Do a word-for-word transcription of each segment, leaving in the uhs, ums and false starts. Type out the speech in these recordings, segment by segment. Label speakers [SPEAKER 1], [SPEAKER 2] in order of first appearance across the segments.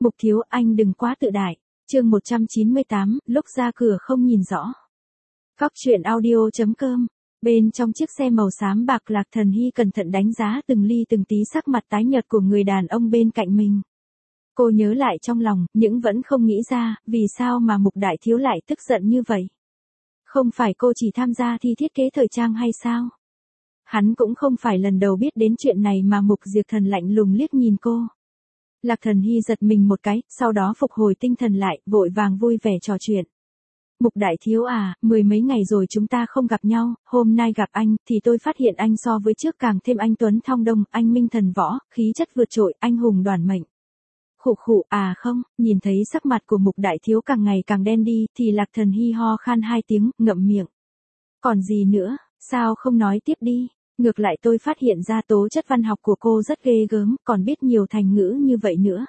[SPEAKER 1] Mục thiếu, anh đừng quá tự đại. Chương một trăm chín mươi tám, lúc ra cửa không nhìn rõ. Cóc truyện audio chấm com. Bên trong chiếc xe màu xám bạc, Lạc Thần Hy cẩn thận đánh giá từng ly từng tí sắc mặt tái nhợt của người đàn ông bên cạnh mình. Cô nhớ lại trong lòng, nhưng vẫn không nghĩ ra, vì sao mà Mục đại thiếu lại tức giận như vậy. Không phải cô chỉ tham gia thi thiết kế thời trang hay sao? Hắn cũng không phải lần đầu biết đến chuyện này mà Mục Diệp Thần lạnh lùng liếc nhìn cô. Lạc Thần Hy giật mình một cái, sau đó phục hồi tinh thần lại, vội vàng vui vẻ trò chuyện. Mục đại thiếu à, mười mấy ngày rồi chúng ta không gặp nhau, hôm nay gặp anh, thì tôi phát hiện anh so với trước càng thêm anh tuấn thong dong, anh minh thần võ, khí chất vượt trội, anh hùng đoàn mệnh. Khụ khụ, à không, nhìn thấy sắc mặt của Mục đại thiếu càng ngày càng đen đi, thì Lạc Thần Hy ho khan hai tiếng, ngậm miệng. Còn gì nữa, sao không nói tiếp đi? Ngược lại tôi phát hiện ra tố chất văn học của cô rất ghê gớm, còn biết nhiều thành ngữ như vậy nữa.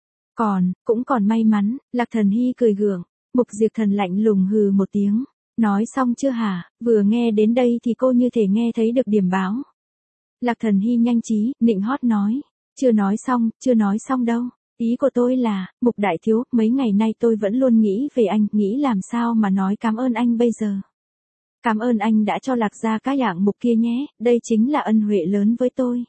[SPEAKER 1] Còn, cũng còn may mắn, Lạc Thần Hy cười gượng. Mục Diệp Thần lạnh lùng hừ một tiếng. Nói xong chưa hả? Vừa nghe đến đây thì cô như thể nghe thấy được điểm báo. Lạc Thần Hy nhanh trí, nịnh hót nói. Chưa nói xong, chưa nói xong đâu. Ý của tôi là, Mục đại thiếu, mấy ngày nay tôi vẫn luôn nghĩ về anh, nghĩ làm sao mà nói cảm ơn anh bây giờ. Cảm ơn anh đã cho Lạc gia cái hạng mục kia nhé, đây chính là ân huệ lớn với tôi.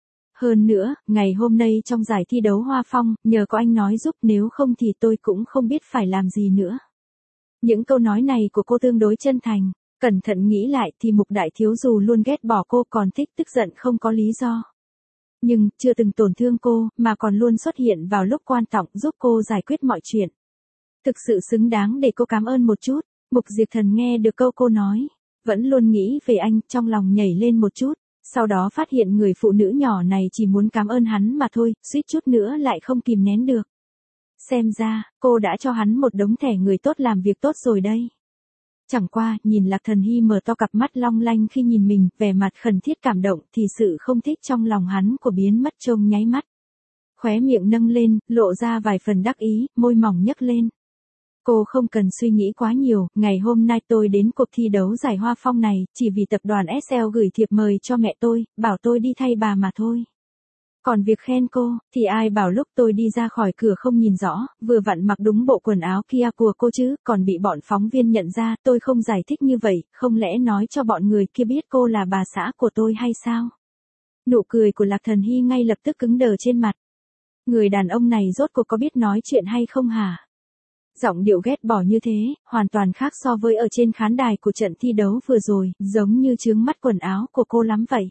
[SPEAKER 1] Hơn nữa, ngày hôm nay trong giải thi đấu Hoa Phong, nhờ có anh nói giúp, nếu không thì tôi cũng không biết phải làm gì nữa. Những câu nói này của cô tương đối chân thành, cẩn thận nghĩ lại thì Mục đại thiếu dù luôn ghét bỏ cô còn thích tức giận không có lý do. Nhưng, chưa từng tổn thương cô, mà còn luôn xuất hiện vào lúc quan trọng giúp cô giải quyết mọi chuyện. Thực sự xứng đáng để cô cảm ơn một chút. Mục Diệp Thần nghe được câu cô nói, vẫn luôn nghĩ về anh, trong lòng nhảy lên một chút, sau đó phát hiện người phụ nữ nhỏ này chỉ muốn cảm ơn hắn mà thôi, suýt chút nữa lại không kìm nén được. Xem ra, cô đã cho hắn một đống thẻ người tốt làm việc tốt rồi đây. Chẳng qua, nhìn Lạc Thần Hy mở to cặp mắt long lanh khi nhìn mình, vẻ mặt khẩn thiết cảm động thì sự không thích trong lòng hắn của biến mất trông nháy mắt. Khóe miệng nâng lên, lộ ra vài phần đắc ý, môi mỏng nhấc lên. Cô không cần suy nghĩ quá nhiều, ngày hôm nay tôi đến cuộc thi đấu giải Hoa Phong này, chỉ vì tập đoàn ét lờ gửi thiệp mời cho mẹ tôi, bảo tôi đi thay bà mà thôi. Còn việc khen cô, thì ai bảo lúc tôi đi ra khỏi cửa không nhìn rõ, vừa vặn mặc đúng bộ quần áo kia của cô chứ, còn bị bọn phóng viên nhận ra, tôi không giải thích như vậy, không lẽ nói cho bọn người kia biết cô là bà xã của tôi hay sao? Nụ cười của Lạc Thần Hy ngay lập tức cứng đờ trên mặt. Người đàn ông này rốt cuộc có biết nói chuyện hay không hả? Giọng điệu ghét bỏ như thế, hoàn toàn khác so với ở trên khán đài của trận thi đấu vừa rồi, giống như chướng mắt quần áo của cô lắm vậy.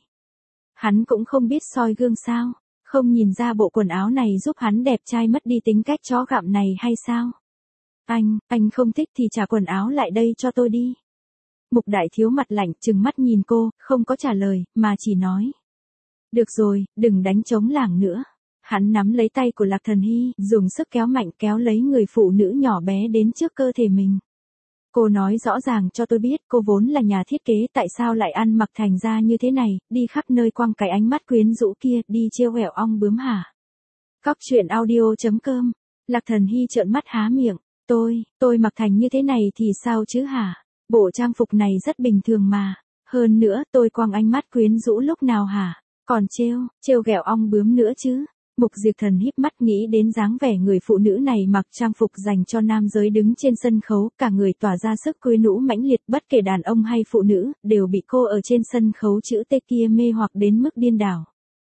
[SPEAKER 1] Hắn cũng không biết soi gương sao, không nhìn ra bộ quần áo này giúp hắn đẹp trai mất đi tính cách chó gặm này hay sao? Anh, anh không thích thì trả quần áo lại đây cho tôi đi. Mục đại thiếu mặt lạnh trừng mắt nhìn cô, không có trả lời, mà chỉ nói. Được rồi, đừng đánh trống lảng nữa. Hắn nắm lấy tay của Lạc Thần Hy, dùng sức kéo mạnh kéo lấy người phụ nữ nhỏ bé đến trước cơ thể mình. Cô nói rõ ràng cho tôi biết cô vốn là nhà thiết kế tại sao lại ăn mặc thành ra như thế này, đi khắp nơi quăng cái ánh mắt quyến rũ kia, đi trêu ghẹo ong bướm hả? Cóc truyện audio chấm com. Lạc Thần Hy trợn mắt há miệng, tôi, tôi mặc thành như thế này thì sao chứ hả? Bộ trang phục này rất bình thường mà, hơn nữa tôi quăng ánh mắt quyến rũ lúc nào hả? Còn trêu, trêu ghẹo ong bướm nữa chứ? Mục Diệp Thần híp mắt nghĩ đến dáng vẻ người phụ nữ này mặc trang phục dành cho nam giới đứng trên sân khấu, cả người tỏa ra sức quyến rũ mãnh liệt, bất kể đàn ông hay phụ nữ, đều bị cô ở trên sân khấu chữ T kia mê hoặc đến mức điên đảo.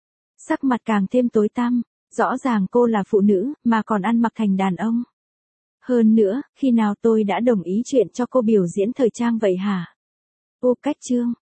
[SPEAKER 1] Sắc mặt càng thêm tối tăm, rõ ràng cô là phụ nữ, mà còn ăn mặc thành đàn ông. Hơn nữa, khi nào tôi đã đồng ý chuyện cho cô biểu diễn thời trang vậy hả? Ô cách chương,